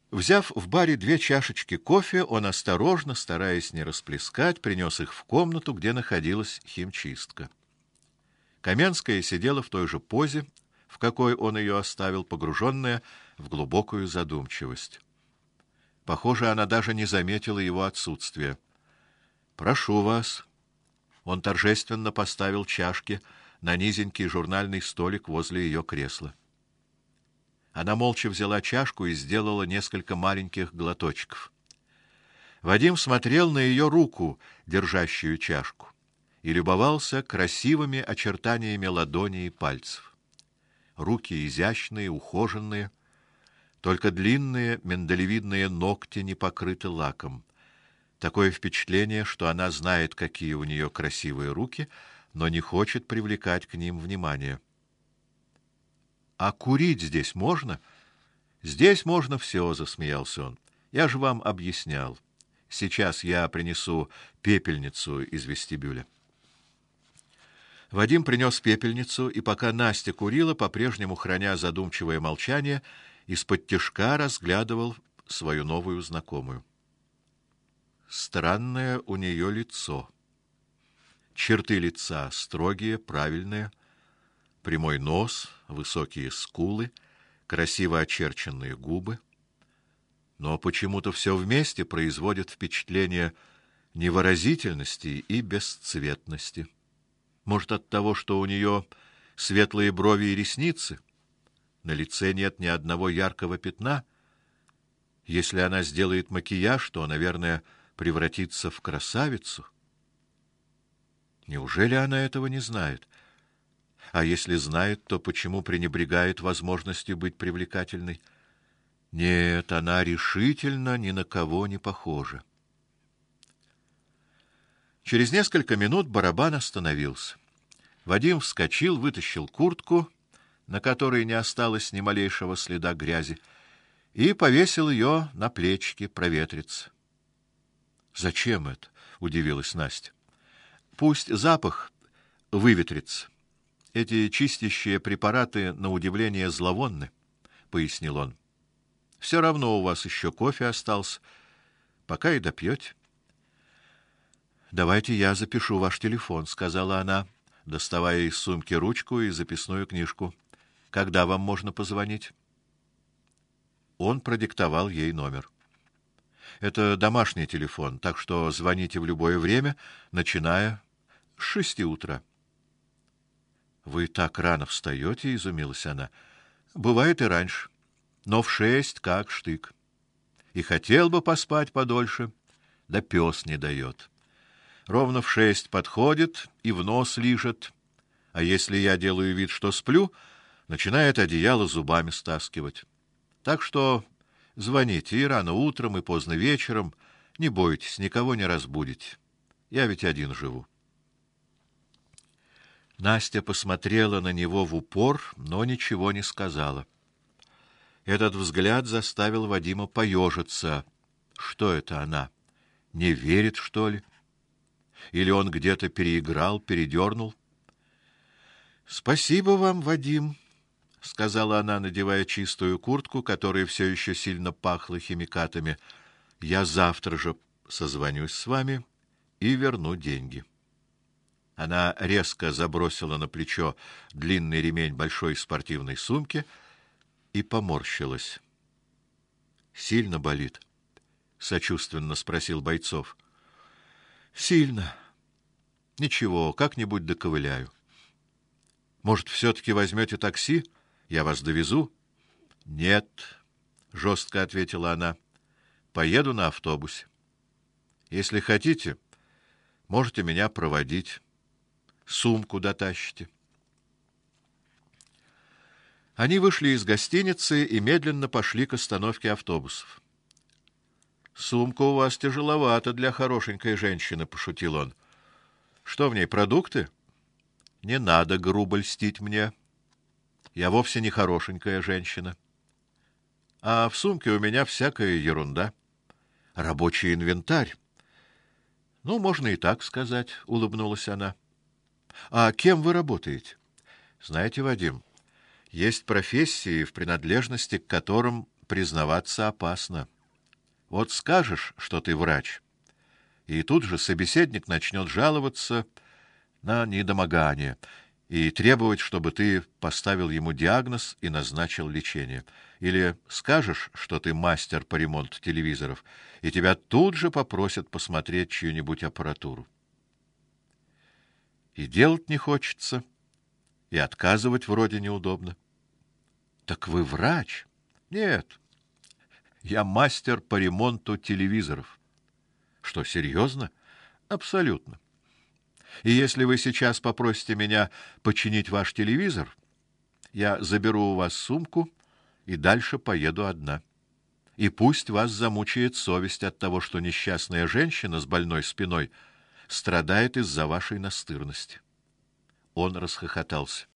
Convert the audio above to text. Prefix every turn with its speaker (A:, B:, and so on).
A: Взяв в баре 2 чашечки кофе, он осторожно, стараясь не расплескать, принес их в комнату, где находилась химчистка. Каменская сидела в той же позе, в какой он ее оставил, погруженная в глубокую задумчивость. Похоже, она даже не заметила его отсутствия. «Прошу вас». Он торжественно поставил чашки на низенький журнальный столик возле ее кресла. Она молча взяла чашку и сделала несколько маленьких глоточков. Вадим смотрел на ее руку, держащую чашку, и любовался красивыми очертаниями ладони и пальцев. Руки изящные, ухоженные, только длинные миндалевидные ногти не покрыты лаком. Такое впечатление, что она знает, какие у нее красивые руки, но не хочет привлекать к ним внимание. А курить здесь можно? Здесь можно все, засмеялся он. Я же вам объяснял. Сейчас я принесу пепельницу из вестибюля. Вадим принес пепельницу, и пока Настя курила, по-прежнему храня задумчивое молчание, исподтишка разглядывал свою новую знакомую. Странное у нее лицо. Черты лица строгие, правильные, прямой нос, высокие скулы, красиво очерченные губы. Но почему-то все вместе производит впечатление невыразительности и бесцветности. Может, от того, что у нее светлые брови и ресницы, на лице нет ни одного яркого пятна. Если она сделает макияж, то, наверное, превратится в красавицу. Неужели она этого не знает? А если знает, то почему пренебрегает возможностью быть привлекательной? Нет, она решительно ни на кого не похожа. Через несколько минут барабан остановился. Вадим вскочил, вытащил куртку, на которой не осталось ни малейшего следа грязи, и повесил ее на плечики проветриться. Зачем это? Удивилась Настя. Пусть запах выветрится. Эти чистящие препараты на удивление зловонны, пояснил он. Все равно у вас еще кофе остался, пока и допьете. Давайте я запишу ваш телефон, сказала она, доставая из сумки ручку и записную книжку. Когда вам можно позвонить? Он продиктовал ей номер. Это домашний телефон, так что звоните в любое время, начиная с 6 утра. Вы так рано встаете, изумилась она. Бывает и раньше, но в 6 как штык. И хотел бы поспать подольше, да пес не дает. Ровно в 6 подходит и в нос лижет, а если я делаю вид, что сплю, начинает одеяло зубами стаскивать. Так что звоните и рано утром, и поздно вечером, не бойтесь, никого не разбудите. Я ведь один живу. Настя посмотрела на него в упор, но ничего не сказала. Этот взгляд заставил Вадима поежиться. Что это она? Не верит, что ли? Или он где-то переиграл, передернул? Спасибо вам, Вадим, сказала она, надевая чистую куртку, которая все еще сильно пахла химикатами. Я завтра же созвонюсь с вами и верну деньги. Она резко забросила на плечо длинный ремень большой спортивной сумки и поморщилась. Сильно болит? Сочувственно спросил Бойцов. Сильно. Ничего, как-нибудь доковыляю. Может, все-таки возьмете такси? Я вас довезу? Нет, жестко ответила она. Поеду на автобусе. Если хотите, можете меня проводить. Сумку дотащите. Они вышли из гостиницы и медленно пошли к остановке автобусов. Сумка у вас тяжеловата для хорошенькой женщины, пошутил он. Что в ней, продукты? Не надо грубо льстить мне. Я вовсе не хорошенькая женщина. А в сумке у меня всякая ерунда. Рабочий инвентарь. Ну, можно и так сказать, улыбнулась она. А кем вы работаете? Знаете, Вадим, есть профессии, в принадлежности к которым признаваться опасно. Вот скажешь, что ты врач, и тут же собеседник начнет жаловаться на недомогание и требовать, чтобы ты поставил ему диагноз и назначил лечение. Или скажешь, что ты мастер по ремонту телевизоров, и тебя тут же попросят посмотреть чью-нибудь аппаратуру. И делать не хочется, и отказывать вроде неудобно. Так вы врач? Нет. Я мастер по ремонту телевизоров. Что, серьезно? Абсолютно. И если вы сейчас попросите меня починить ваш телевизор, я заберу у вас сумку и дальше поеду одна. И пусть вас замучает совесть от того, что несчастная женщина с больной спиной страдает из-за вашей настырности. Он расхохотался.